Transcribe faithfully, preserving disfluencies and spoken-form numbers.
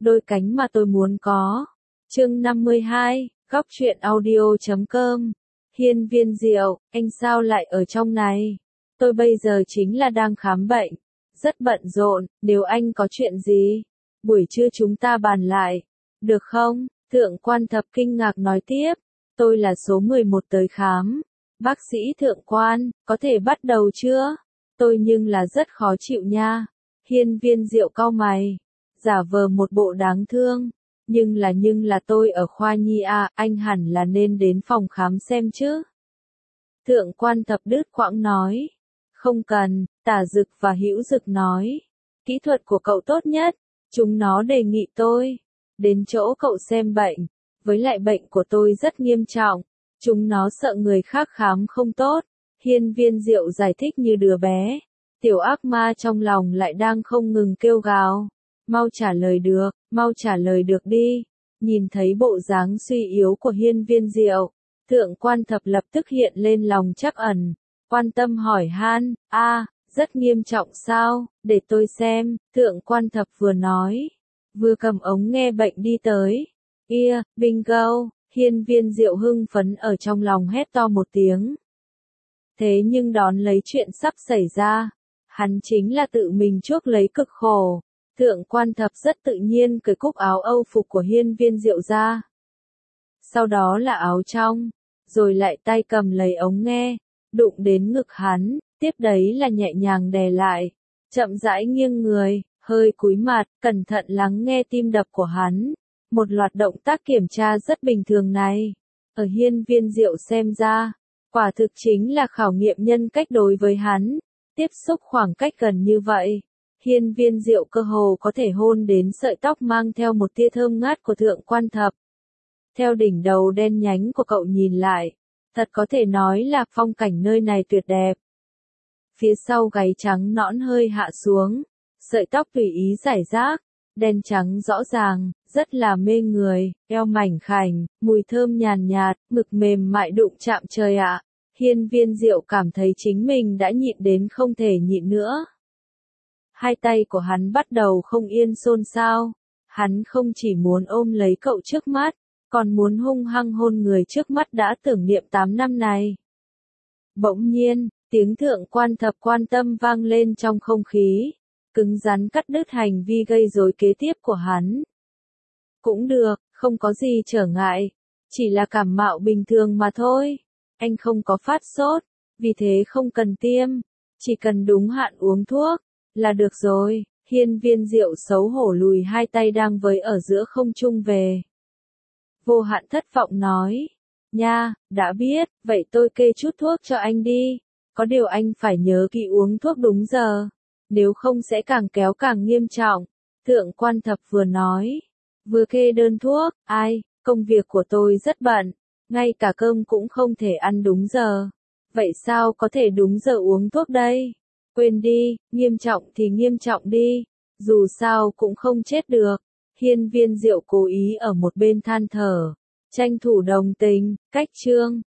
đôi cánh mà tôi muốn có. Chương năm mươi hai, góc truyện audio chấm com. Hiên Viên Diệu, anh sao lại ở trong này? Tôi bây giờ chính là đang khám bệnh, rất bận rộn, nếu anh có chuyện gì, buổi trưa chúng ta bàn lại, được không? Thượng Quan Thập kinh ngạc nói tiếp, tôi là số mười một tới khám. Bác sĩ Thượng Quan, có thể bắt đầu chưa? Tôi nhưng là rất khó chịu nha. Hiên Viên Diệu cau mày, giả vờ một bộ đáng thương. Nhưng là nhưng là tôi ở khoa nhi à, anh hẳn là nên đến phòng khám xem chứ. Thượng Quan Thập đứt quãng nói. Không cần, Tả Dực và Hữu Dực nói. Kỹ thuật của cậu tốt nhất, chúng nó đề nghị tôi đến chỗ cậu xem bệnh. Với lại bệnh của tôi rất nghiêm trọng, chúng nó sợ người khác khám không tốt. Hiên Viên Diệu giải thích như đứa bé. Tiểu ác ma trong lòng lại đang không ngừng kêu gào. Mau trả lời được, mau trả lời được đi. Nhìn thấy bộ dáng suy yếu của Hiên Viên Diệu, Thượng Quan Thập lập tức hiện lên lòng trắc ẩn, quan tâm hỏi han, a, rất nghiêm trọng sao, để tôi xem. Thượng Quan Thập vừa nói, vừa cầm ống nghe bệnh đi tới. Ia, bingo, Hiên Viên Diệu hưng phấn ở trong lòng hét to một tiếng. Thế nhưng đón lấy chuyện sắp xảy ra, hắn chính là tự mình chuốc lấy cực khổ. Thượng Quan Thập rất tự nhiên cởi cúc áo âu phục của Hiên Viên Diệu ra. Sau đó là áo trong, rồi lại tay cầm lấy ống nghe, đụng đến ngực hắn, tiếp đấy là nhẹ nhàng đè lại, chậm rãi nghiêng người, hơi cúi mặt, cẩn thận lắng nghe tim đập của hắn. Một loạt động tác kiểm tra rất bình thường này, ở Hiên Viên Diệu xem ra, quả thực chính là khảo nghiệm nhân cách đối với hắn. Tiếp xúc khoảng cách gần như vậy, Hiên Viên Diệu cơ hồ có thể hôn đến sợi tóc mang theo một tia thơm ngát của Thượng Quan Thập. Theo đỉnh đầu đen nhánh của cậu nhìn lại, thật có thể nói là phong cảnh nơi này tuyệt đẹp. Phía sau gáy trắng nõn hơi hạ xuống, sợi tóc tùy ý rải rác, đen trắng rõ ràng, rất là mê người, eo mảnh khảnh, mùi thơm nhàn nhạt, ngực mềm mại đụng chạm trời ạ. Hiên Viên Diệu cảm thấy chính mình đã nhịn đến không thể nhịn nữa. Hai tay của hắn bắt đầu không yên xôn xao, hắn không chỉ muốn ôm lấy cậu trước mắt, còn muốn hung hăng hôn người trước mắt đã tưởng niệm tám năm này. Bỗng nhiên, tiếng Thượng Quan Thập quan tâm vang lên trong không khí, cứng rắn cắt đứt hành vi gây rối kế tiếp của hắn. Cũng được, không có gì trở ngại, chỉ là cảm mạo bình thường mà thôi. Anh không có phát sốt, vì thế không cần tiêm, chỉ cần đúng hạn uống thuốc là được rồi. Hiên Viên Diệu xấu hổ lùi hai tay đang với ở giữa không trung về. Vô Hạn thất vọng nói, nha, đã biết, vậy tôi kê chút thuốc cho anh đi, có điều anh phải nhớ kỹ uống thuốc đúng giờ, nếu không sẽ càng kéo càng nghiêm trọng. Thượng Quan Thập vừa nói, vừa kê đơn thuốc. Ai, công việc của tôi rất bận, ngay cả cơm cũng không thể ăn đúng giờ, vậy sao có thể đúng giờ uống thuốc đây? Quên đi, nghiêm trọng thì nghiêm trọng đi, dù sao cũng không chết được. Hiên Viên Diệu cố ý ở một bên than thở, tranh thủ đồng tình. Cách chương